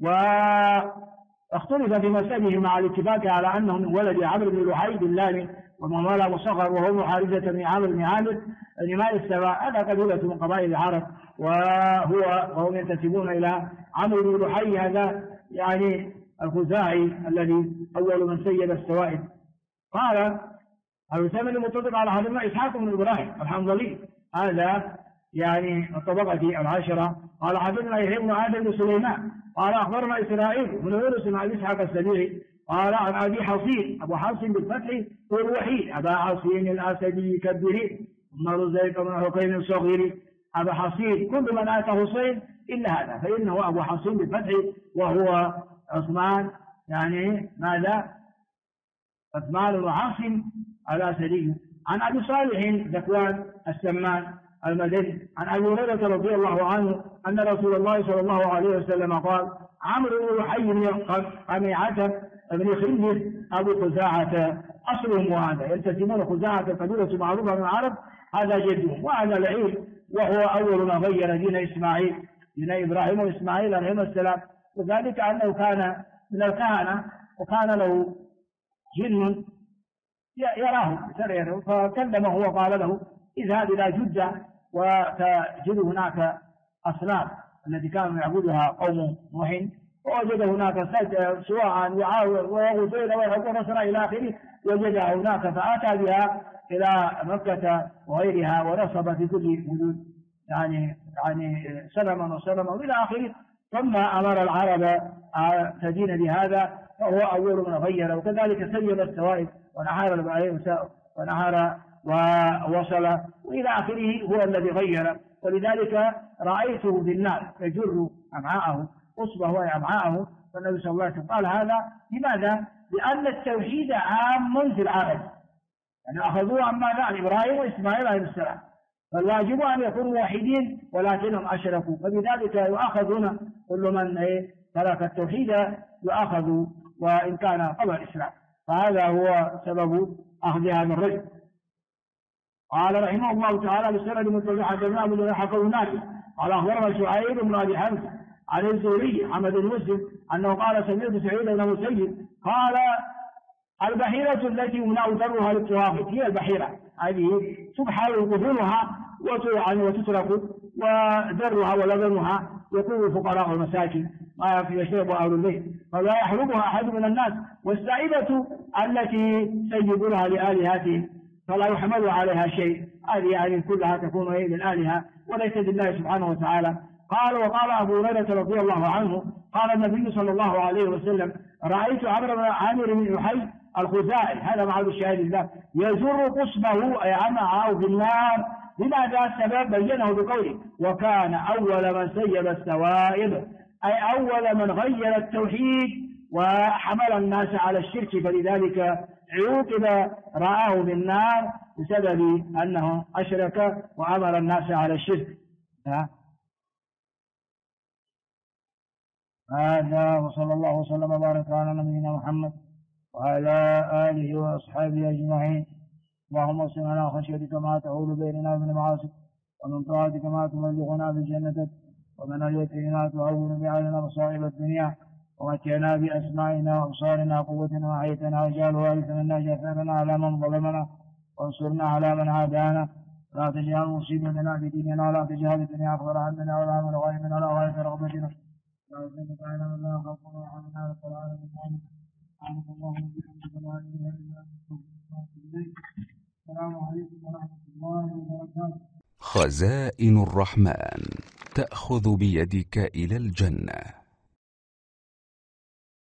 واختلف في مسألهم مع الاتفاق على أنهم من ولد عمرو بن لحي بن لام ومولى مصغر وهو حارثة بن عامر بن عامر بن مال السباع. هذا قبيلة من قبائل العرب، وهم ينتسبون إلى عمرو بن لحي، هذا الخزاعي الذي أول من سيد السوائد. قال الثامن المتفق على حديثنا إسحاق بن إبراهيم الحنظلي، هذا الطبقة العاشرة. قال حدثنا يحيى بن عادل بن سليمان قال أخبرنا إسرائيل بن يونس عن إسحاق السبيعي قال عن أبي حصين أبو حصين بالفتح هو الوحيد أبا حصين الأسدي كالدري ثم رزيق بن حكيم الصغير أبا حصين كل من أتى حصين إلا هذا فإنه أبو حصين بالفتح وهو عثمان ماذا؟ عثمان بن عاصم الأسدي. عن أبي صالح ذكوان السمان المدني عن أبي هريرة رضي الله عنه أن رسول الله صلى الله عليه وسلم قال عمرو بن لحي بن قميعة بن خنجر أبو خزاعة أصلهم، وهذا ينتسبون خزاعة قبيلة معروفة من العرب، هذا جدهم وهذا لعيب، وهو أول من غير دين إسماعيل دين إبراهيم وإسماعيل عليهما السلام، وذلك أنه كان من الكهنة وكان له جن يراه فكلمه وقال له اذهب إلى جدة وتجد هناك أصنام التي كانوا يعبدها قوم نوح، ووجد هناك سواعا وغسيل ونصر إلى آخره، وجدها هناك فأتى بها إلى مكة وغيرها ونصب في كل حدود يعني سلما وسلما إلى آخره، ثم أمر العرب تدين بهذا، فهو أول من غير. وكذلك سيب السوائب ونحر البعير ونحر ووصل وإلى آخره، هو الذي غير. ولذلك رأيته بالنار يجر أمعاءه، أصبه وأمعاءه. فالنبي صلى الله عليه وسلم قال هذا لماذا؟ لأن التوحيد عام في العرب، يعني أخذوه عما عن إبراهيم وإسماعيل عليه السلام، فالواجب أن يكونوا واحدين ولكنهم أشركوا، فبذلك يؤاخذون كل من ترك التوحيد يؤاخذ وإن كان قبل الإسلام. فهذا هو سبب أخذ هذا الرجل. قال رحمه الله تعالى بسند متبع حدثنا أبو جريح حكوا نافع قال أخبرنا شعيب بن أبي حمزة عن الزهري محمد بن مسلم أنه قال سمعت سعيد بن مسيب قال البحيرة التي يمنع درها للطواف، هي البحيرة هذه تبحر قبولها وتترك، ودرها ولبنها يكون الفقراء والمساكين ما يشرب أهل البيت، فلا يحرمها أحد من الناس. والسائبة التي سيبونها لآلهتهم فلا يحمل عليها شيء، هذه يعني كلها تكون للآلهة وليس لله سبحانه وتعالى. قال وقال أبو هريرة رضي الله عنه قال النبي صلى الله عليه وسلم رأيت عامر بن يحيى الخزاعي، هذا معه الشاهد الله، يزر قصبه أي عمعه في النار. لماذا؟ السبب بينه بقوله وكان أول من سيب السوائب، أي أول من غير التوحيد وحمل الناس على الشرك، فلذلك عوقب رآه بالنار بسبب أنه أشرك وأمر الناس على الشرك. هذا وصلى الله وسلم وبارك على نبينا محمد وعلى آله وأصحابه أجمعين. اللهم اغفر لنا خشيتك ما تحول بيننا وبين معاصيك، ومن طاعتك ما تبلغنا بجنتك، ومن اليقين ما تهون بعلنا مصائب الدنيا، ومتعنا بأسماعنا وأبصارنا قوتنا وحيتنا واجعل وارثا منا جثارنا على من ظلمنا، وانصرنا على من عادانا، لا تجعل مصيبتنا في ديننا، ولا تجعل الدنيا أكبر همنا ولا من غيرنا ولا غاية رغبتنا، لا تزغ على من لا يخافك ويرحمنا رب العالمين. سبحانك اللهم وبحمدك لا إله إلا أنت أستغفرك إليك. السلام عليكم ورحمة الله وبركاته.
خزائن الرحمن تأخذ بيدك إلى الجنة.